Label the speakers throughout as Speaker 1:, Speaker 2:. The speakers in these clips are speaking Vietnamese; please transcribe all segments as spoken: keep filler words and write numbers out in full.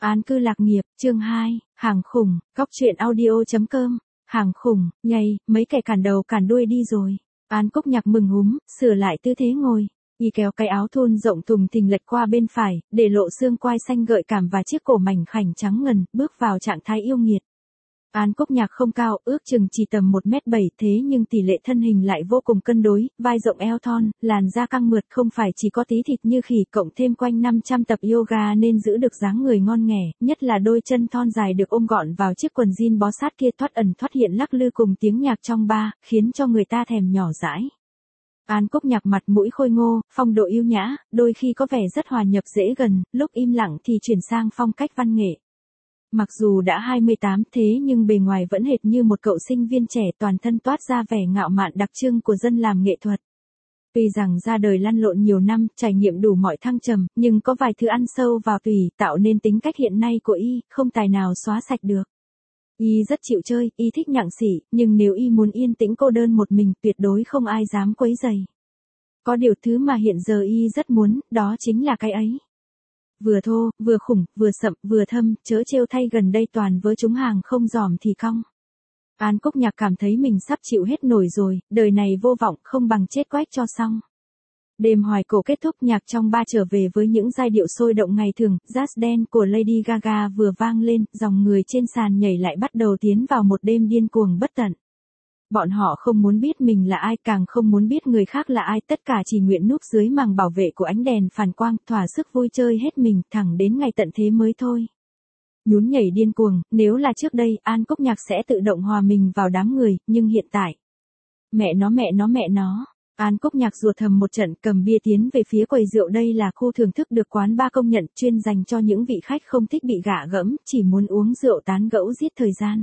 Speaker 1: An cư lạc nghiệp, chương hai, hàng khủng, góc truyện audio chấm com, hàng khủng, nhây, mấy kẻ cản đầu cản đuôi đi rồi. An Cúc Nhạc mừng húm, sửa lại tư thế ngồi, y kéo cái áo thun rộng thùng thình lệch qua bên phải, để lộ xương quai xanh gợi cảm và chiếc cổ mảnh khảnh trắng ngần, bước vào trạng thái yêu nghiệt. An Cúc Nhạc không cao, ước chừng chỉ tầm một mét bảy, thế nhưng tỷ lệ thân hình lại vô cùng cân đối, vai rộng eo thon, làn da căng mượt, không phải chỉ có tí thịt như khỉ, cộng thêm quanh năm trăm tập yoga nên giữ được dáng người ngon nghẻ, nhất là đôi chân thon dài được ôm gọn vào chiếc quần jean bó sát kia, thoát ẩn thoát hiện lắc lư cùng tiếng nhạc trong bar, khiến cho người ta thèm nhỏ dãi. An Cúc Nhạc mặt mũi khôi ngô, phong độ yêu nhã, đôi khi có vẻ rất hòa nhập dễ gần, lúc im lặng thì chuyển sang phong cách văn nghệ. Mặc dù đã hai mươi tám thế nhưng bề ngoài vẫn hệt như một cậu sinh viên trẻ, toàn thân toát ra vẻ ngạo mạn đặc trưng của dân làm nghệ thuật. Tuy rằng ra đời lăn lộn nhiều năm, trải nghiệm đủ mọi thăng trầm, nhưng có vài thứ ăn sâu vào tủy, tạo nên tính cách hiện nay của y, không tài nào xóa sạch được. Y rất chịu chơi, y thích nhặng xỉ, nhưng nếu y muốn yên tĩnh cô đơn một mình, tuyệt đối không ai dám quấy rầy. Có điều thứ mà hiện giờ y rất muốn, đó chính là cái ấy. Vừa thô, vừa khủng, vừa sậm, vừa thâm, chớ trêu thay gần đây toàn với chúng hàng không giòm thì cong. An Cúc Nhạc cảm thấy mình sắp chịu hết nổi rồi, đời này vô vọng, không bằng chết quách cho xong. Đêm hoài cổ kết thúc, nhạc trong ba trở về với những giai điệu sôi động ngày thường, Just Dance của Lady Gaga vừa vang lên, dòng người trên sàn nhảy lại bắt đầu tiến vào một đêm điên cuồng bất tận. Bọn họ không muốn biết mình là ai, càng không muốn biết người khác là ai, tất cả chỉ nguyện núp dưới màng bảo vệ của ánh đèn phản quang, thỏa sức vui chơi hết mình, thẳng đến ngày tận thế mới thôi. Nhún nhảy điên cuồng, nếu là trước đây, An Cúc Nhạc sẽ tự động hòa mình vào đám người, nhưng hiện tại. Mẹ nó mẹ nó mẹ nó. An Cúc Nhạc rủa thầm một trận, cầm bia tiến về phía quầy rượu. Đây là khu thưởng thức được quán bar công nhận, chuyên dành cho những vị khách không thích bị gạ gẫm, chỉ muốn uống rượu tán gẫu giết thời gian.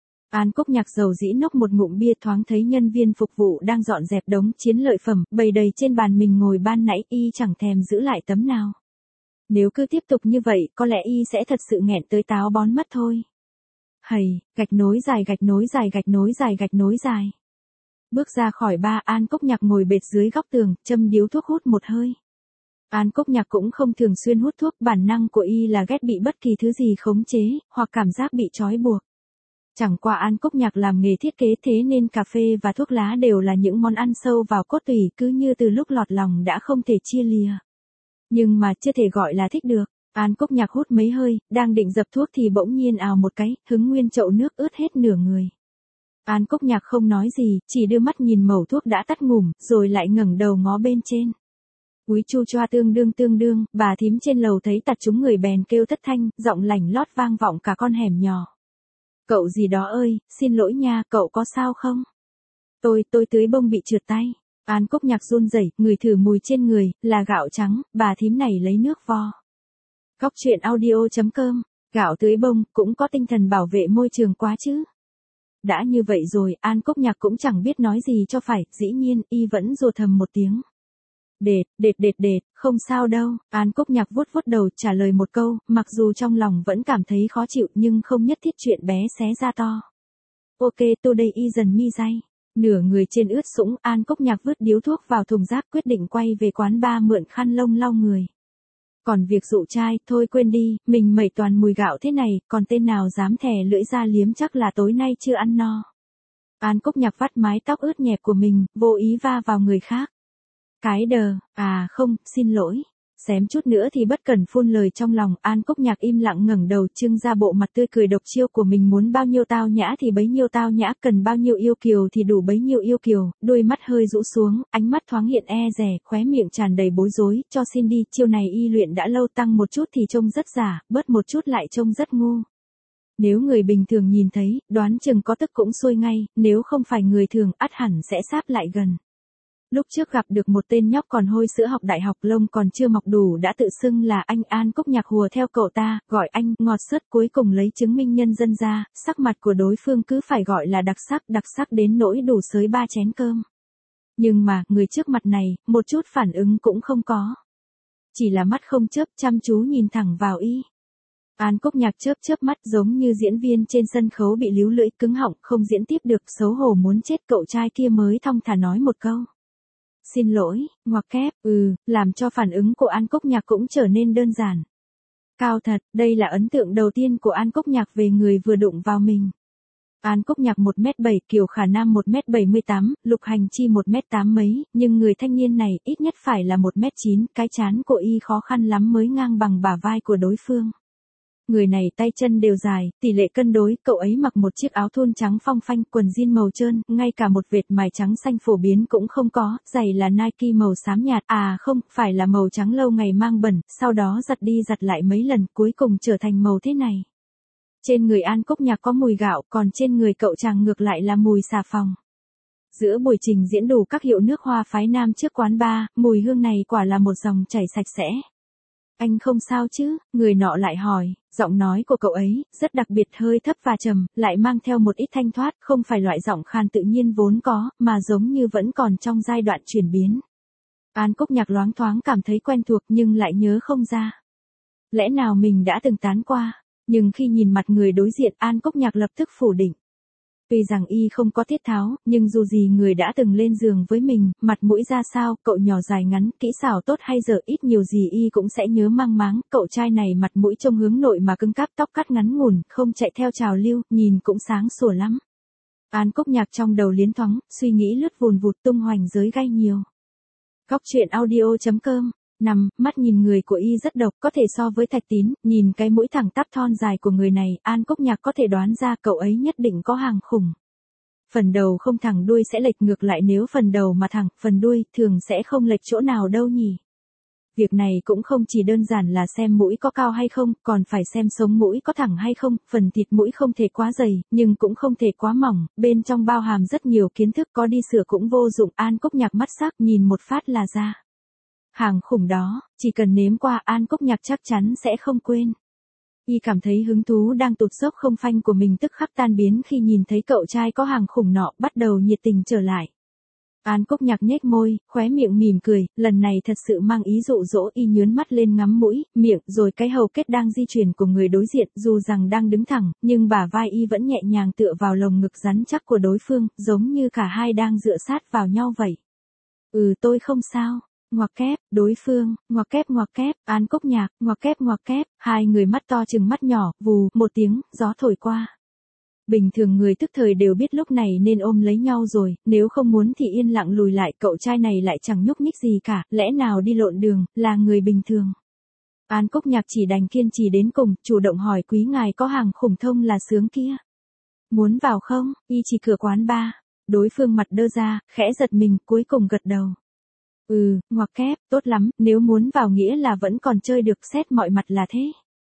Speaker 1: An Cúc Nhạc dầu dĩ nốc một ngụm bia, thoáng thấy nhân viên phục vụ đang dọn dẹp đống chiến lợi phẩm, bày đầy trên bàn mình ngồi ban nãy, y chẳng thèm giữ lại tấm nào. Nếu cứ tiếp tục như vậy, có lẽ y sẽ thật sự nghẹn tới táo bón mất thôi. Hầy, gạch nối dài gạch nối dài gạch nối dài gạch nối dài. Bước ra khỏi bar, An Cúc Nhạc ngồi bệt dưới góc tường, châm điếu thuốc hút một hơi. An Cúc Nhạc cũng không thường xuyên hút thuốc, bản năng của y là ghét bị bất kỳ thứ gì khống chế, hoặc cảm giác bị trói buộc. Chẳng qua An Cúc Nhạc làm nghề thiết kế, thế nên cà phê và thuốc lá đều là những món ăn sâu vào cốt tủy, cứ như từ lúc lọt lòng đã không thể chia lìa. Nhưng mà chưa thể gọi là thích được. An Cúc Nhạc hút mấy hơi, đang định dập thuốc thì bỗng nhiên ào một cái, hứng nguyên chậu nước ướt hết nửa người. An Cúc Nhạc không nói gì, chỉ đưa mắt nhìn mẩu thuốc đã tắt ngủm, rồi lại ngẩng đầu ngó bên trên. Úi chu choa tương đương tương đương, bà thím trên lầu thấy tạt chúng người bèn kêu thất thanh, giọng lảnh lót vang vọng cả con hẻm nhỏ. Cậu gì đó ơi, xin lỗi nha, cậu có sao không? Tôi, tôi tưới bông bị trượt tay. An Cúc Nhạc run rẩy, người thử mùi trên người, là gạo trắng, bà thím này lấy nước vo. Góc truyện audio chấm com, gạo tưới bông, cũng có tinh thần bảo vệ môi trường quá chứ. Đã như vậy rồi, An Cúc Nhạc cũng chẳng biết nói gì cho phải, dĩ nhiên, y vẫn rủa thầm một tiếng. Đệt, đệt đệt đệt, không sao đâu, An Cúc Nhạc vuốt vuốt đầu trả lời một câu, mặc dù trong lòng vẫn cảm thấy khó chịu nhưng không nhất thiết chuyện bé xé ra to. Ok, today isn't me day. Nửa người trên ướt sũng, An Cúc Nhạc vứt điếu thuốc vào thùng rác, quyết định quay về quán bar mượn khăn lông lau người. Còn việc dụ trai, thôi quên đi, mình mẩy toàn mùi gạo thế này, còn tên nào dám thè lưỡi ra liếm chắc là tối nay chưa ăn no. An Cúc Nhạc vắt mái tóc ướt nhẹp của mình, vô ý va vào người khác. Cái đờ, à không, xin lỗi. Xém chút nữa thì bất cẩn phun lời trong lòng, An Cúc Nhạc im lặng ngẩng đầu trưng ra bộ mặt tươi cười độc chiêu của mình, muốn bao nhiêu tao nhã thì bấy nhiêu tao nhã, cần bao nhiêu yêu kiều thì đủ bấy nhiêu yêu kiều, đôi mắt hơi rũ xuống, ánh mắt thoáng hiện e dè, khóe miệng tràn đầy bối rối, cho xin đi, chiêu này y luyện đã lâu, tăng một chút thì trông rất giả, bớt một chút lại trông rất ngu. Nếu người bình thường nhìn thấy, đoán chừng có tức cũng xuôi ngay, nếu không phải người thường, ắt hẳn sẽ sáp lại gần. Lúc trước gặp được một tên nhóc còn hôi sữa học đại học, lông còn chưa mọc đủ đã tự xưng là anh. An Cúc Nhạc hùa theo cậu ta, gọi anh, ngọt sớt, cuối cùng lấy chứng minh nhân dân ra, sắc mặt của đối phương cứ phải gọi là đặc sắc, đặc sắc đến nỗi đủ xới ba chén cơm. Nhưng mà, người trước mặt này, một chút phản ứng cũng không có. Chỉ là mắt không chớp, chăm chú nhìn thẳng vào y. An Cúc Nhạc chớp chớp mắt giống như diễn viên trên sân khấu bị líu lưỡi, cứng họng, không diễn tiếp được, xấu hổ muốn chết, cậu trai kia mới thong thả nói một câu. Xin lỗi, ngoặc kép, ừ, làm cho phản ứng của An Cúc Nhạc cũng trở nên đơn giản. Cao thật, đây là ấn tượng đầu tiên của An Cốc Nhạc về người vừa đụng vào mình. An Cốc Nhạc một mét bảy, Kiều Khả Nam một mét bảy mươi tám, Lục Hành Chi một mét tám mấy, nhưng người thanh niên này ít nhất phải là một mét chín, cái trán của y khó khăn lắm mới ngang bằng bả vai của đối phương. Người này tay chân đều dài, tỷ lệ cân đối, cậu ấy mặc một chiếc áo thun trắng phong phanh, quần jean màu trơn, ngay cả một vệt mài trắng xanh phổ biến cũng không có, giày là Nike màu xám nhạt, à không, phải là màu trắng lâu ngày mang bẩn, sau đó giặt đi giặt lại mấy lần, cuối cùng trở thành màu thế này. Trên người An Cốc Nhạc có mùi gạo, còn trên người cậu chàng ngược lại là mùi xà phòng. Giữa buổi trình diễn đủ các hiệu nước hoa phái nam trước quán bar, mùi hương này quả là một dòng chảy sạch sẽ. Anh không sao chứ, người nọ lại hỏi, giọng nói của cậu ấy, rất đặc biệt hơi thấp và trầm, lại mang theo một ít thanh thoát, không phải loại giọng khan tự nhiên vốn có, mà giống như vẫn còn trong giai đoạn chuyển biến. An Cốc Nhạc loáng thoáng cảm thấy quen thuộc nhưng lại nhớ không ra. Lẽ nào mình đã từng tán qua, nhưng khi nhìn mặt người đối diện An Cốc Nhạc lập tức phủ định. Tuy rằng y không có thiết tháo, nhưng dù gì người đã từng lên giường với mình, mặt mũi ra sao, cậu nhỏ dài ngắn, kỹ xảo tốt hay dở ít nhiều gì y cũng sẽ nhớ mang máng, cậu trai này mặt mũi trông hướng nội mà cứng cáp, tóc cắt ngắn ngủn, không chạy theo trào lưu, nhìn cũng sáng sủa lắm. An Cốc Nhạc trong đầu liến thoáng, suy nghĩ lướt vùn vụt tung hoành giới gai nhiều. Góc truyện audio chấm com Nằm, mắt nhìn người của y rất độc, có thể so với Thạch Tín, nhìn cái mũi thẳng tắp thon dài của người này, An Cốc Nhạc có thể đoán ra cậu ấy nhất định có hàng khủng. Phần đầu không thẳng đuôi sẽ lệch ngược lại, nếu phần đầu mà thẳng, phần đuôi thường sẽ không lệch chỗ nào đâu nhỉ. Việc này cũng không chỉ đơn giản là xem mũi có cao hay không, còn phải xem sống mũi có thẳng hay không, phần thịt mũi không thể quá dày, nhưng cũng không thể quá mỏng, bên trong bao hàm rất nhiều kiến thức, có đi sửa cũng vô dụng. An Cốc Nhạc mắt sắc nhìn một phát là ra. Hàng khủng đó, chỉ cần nếm qua An Cốc Nhạc chắc chắn sẽ không quên. Y cảm thấy hứng thú đang tụt dốc không phanh của mình tức khắc tan biến khi nhìn thấy cậu trai có hàng khủng nọ bắt đầu nhiệt tình trở lại. An Cốc Nhạc nhếch môi, khóe miệng mỉm cười, lần này thật sự mang ý dụ dỗ. Y nhướn mắt lên ngắm mũi, miệng, rồi cái hầu kết đang di chuyển của người đối diện, dù rằng đang đứng thẳng, nhưng bả vai y vẫn nhẹ nhàng tựa vào lồng ngực rắn chắc của đối phương, giống như cả hai đang dựa sát vào nhau vậy. Ừ tôi không sao. Ngoặc kép, đối phương, ngoặc kép ngoặc kép, An Cốc Nhạc, ngoặc kép ngoặc kép, hai người mắt to chừng mắt nhỏ, vù, một tiếng, gió thổi qua. Bình thường người tức thời đều biết lúc này nên ôm lấy nhau rồi, nếu không muốn thì yên lặng lùi lại, cậu trai này lại chẳng nhúc nhích gì cả, lẽ nào đi lộn đường, là người bình thường. An Cốc Nhạc chỉ đành kiên trì đến cùng, chủ động hỏi quý ngài có hàng khủng thông là sướng kia. Muốn vào không, y chỉ cửa quán bar. Đối phương mặt đơ ra, khẽ giật mình, cuối cùng gật đầu. Ừ, ngoặc kép, tốt lắm, nếu muốn vào nghĩa là vẫn còn chơi được, xét mọi mặt là thế.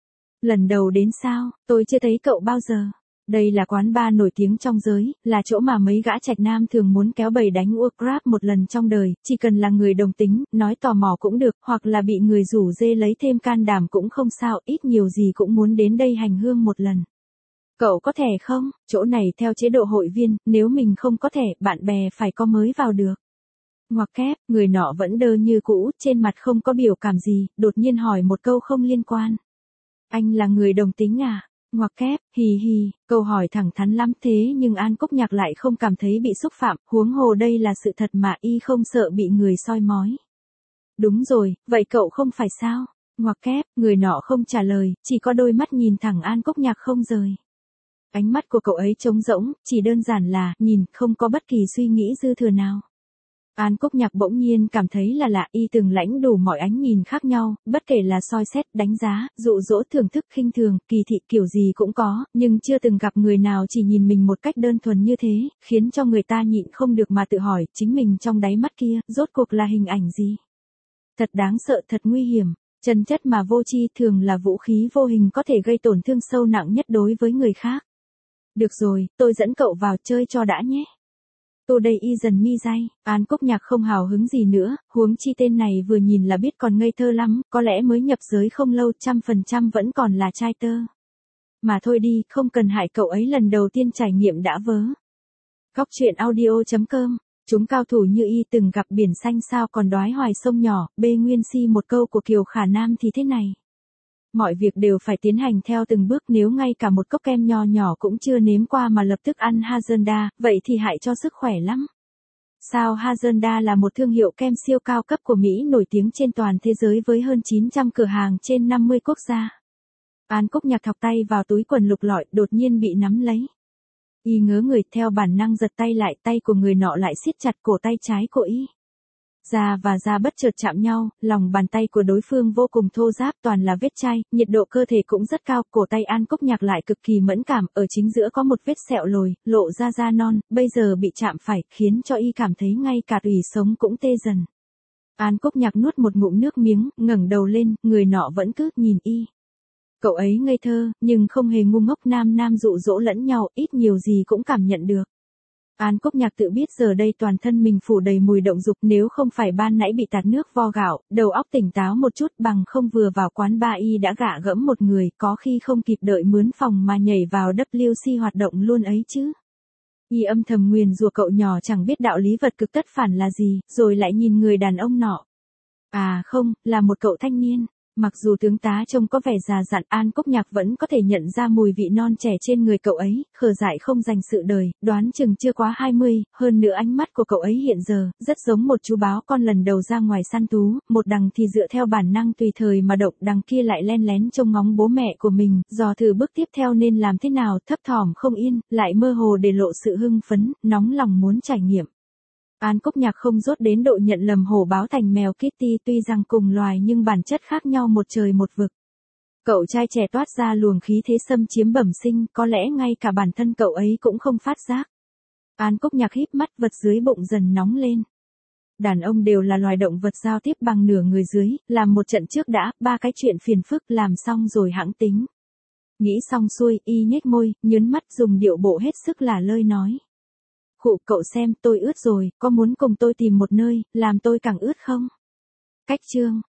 Speaker 1: Lần đầu đến sao, tôi chưa thấy cậu bao giờ. Đây là quán bar nổi tiếng trong giới, là chỗ mà mấy gã trạch nam thường muốn kéo bầy đánh ua grab một lần trong đời, chỉ cần là người đồng tính, nói tò mò cũng được, hoặc là bị người rủ dê lấy thêm can đảm cũng không sao, ít nhiều gì cũng muốn đến đây hành hương một lần. Cậu có thẻ không? Chỗ này theo chế độ hội viên, nếu mình không có thẻ, bạn bè phải có mới vào được. Ngoặc kép, người nọ vẫn đơ như cũ, trên mặt không có biểu cảm gì, đột nhiên hỏi một câu không liên quan. Anh là người đồng tính à? Ngoặc kép, hì hì, câu hỏi thẳng thắn lắm thế nhưng An Cốc Nhạc lại không cảm thấy bị xúc phạm, huống hồ đây là sự thật mà y không sợ bị người soi mói. Đúng rồi, vậy cậu không phải sao? Ngoặc kép, người nọ không trả lời, chỉ có đôi mắt nhìn thẳng An Cốc Nhạc không rời. Ánh mắt của cậu ấy trống rỗng, chỉ đơn giản là, nhìn, không có bất kỳ suy nghĩ dư thừa nào. An Cốc Nhạc bỗng nhiên cảm thấy là lạ, y từng lãnh đủ mọi ánh nhìn khác nhau, bất kể là soi xét, đánh giá, dụ dỗ, thưởng thức, khinh thường, kỳ thị kiểu gì cũng có, nhưng chưa từng gặp người nào chỉ nhìn mình một cách đơn thuần như thế, khiến cho người ta nhịn không được mà tự hỏi, chính mình trong đáy mắt kia, rốt cuộc là hình ảnh gì? Thật đáng sợ, thật nguy hiểm, chân chất mà vô tri thường là vũ khí vô hình có thể gây tổn thương sâu nặng nhất đối với người khác. Được rồi, tôi dẫn cậu vào chơi cho đã nhé. Tô đây y dần mi dai, An Cốc Nhạc không hào hứng gì nữa, huống chi tên này vừa nhìn là biết còn ngây thơ lắm, có lẽ mới nhập giới không lâu, trăm phần trăm vẫn còn là trai tơ. Mà thôi đi, không cần hại cậu ấy lần đầu tiên trải nghiệm đã vớ. Góc truyện audio chấm com Chúng cao thủ như y từng gặp biển xanh sao còn đoái hoài sông nhỏ, bê nguyên si một câu của Kiều Khả Nam thì thế này. Mọi việc đều phải tiến hành theo từng bước, nếu ngay cả một cốc kem nho nhỏ cũng chưa nếm qua mà lập tức ăn Hazenda, vậy thì hại cho sức khỏe lắm. Sao Hazenda là một thương hiệu kem siêu cao cấp của Mỹ nổi tiếng trên toàn thế giới với hơn chín trăm cửa hàng trên năm mươi quốc gia. An Cúc Nhạc thọc tay vào túi quần lục lọi, đột nhiên bị nắm lấy. Y ngớ người, theo bản năng giật tay lại, tay của người nọ lại siết chặt cổ tay trái của Y. Da và da bất chợt chạm nhau, lòng bàn tay của đối phương vô cùng thô ráp, toàn là vết chai, nhiệt độ cơ thể cũng rất cao, cổ tay An Cúc Nhạc lại cực kỳ mẫn cảm, ở chính giữa có một vết sẹo lồi, lộ ra da non, bây giờ bị chạm phải, khiến cho Y cảm thấy ngay cả tủy sống cũng tê dần. An Cúc Nhạc nuốt một ngụm nước miếng, ngẩng đầu lên, người nọ vẫn cứ nhìn Y. Cậu ấy ngây thơ, nhưng không hề ngu ngốc, nam nam dụ dỗ lẫn nhau, ít nhiều gì cũng cảm nhận được. An Cúc Nhạc tự biết giờ đây toàn thân mình phủ đầy mùi động dục, nếu không phải ban nãy bị tạt nước vo gạo, đầu óc tỉnh táo một chút, bằng không vừa vào quán bar Y đã gạ gẫm một người, có khi không kịp đợi mướn phòng mà nhảy vào W C hoạt động luôn ấy chứ. Y âm thầm nguyền rủa cậu nhỏ chẳng biết đạo lý vật cực tất phản là gì, rồi lại nhìn người đàn ông nọ. À không, là một cậu thanh niên. Mặc dù tướng tá trông có vẻ già dặn, An Cúc Nhạc vẫn có thể nhận ra mùi vị non trẻ trên người cậu ấy, khờ dại không dành sự đời, đoán chừng chưa quá hai mươi, hơn nữa ánh mắt của cậu ấy hiện giờ, rất giống một chú báo con lần đầu ra ngoài săn thú, một đằng thì dựa theo bản năng tùy thời mà động, đằng kia lại len lén trông ngóng bố mẹ của mình, dò thử bước tiếp theo nên làm thế nào, thấp thỏm không yên, lại mơ hồ để lộ sự hưng phấn, nóng lòng muốn trải nghiệm. An Cúc Nhạc không dốt đến độ nhận lầm hổ báo thành mèo Kitty, tuy rằng cùng loài nhưng bản chất khác nhau một trời một vực. Cậu trai trẻ toát ra luồng khí thế xâm chiếm bẩm sinh, có lẽ ngay cả bản thân cậu ấy cũng không phát giác. An Cúc Nhạc híp mắt, vật dưới bụng dần nóng lên. Đàn ông đều là loài động vật giao tiếp bằng nửa người dưới, làm một trận trước đã, ba cái chuyện phiền phức làm xong rồi hãng tính. Nghĩ xong xuôi, Y nhếch môi, nhớn mắt, dùng điệu bộ hết sức là lơi nói. Khụ, cậu xem, tôi ướt rồi, có muốn cùng tôi tìm một nơi, làm tôi càng ướt không? Cách chương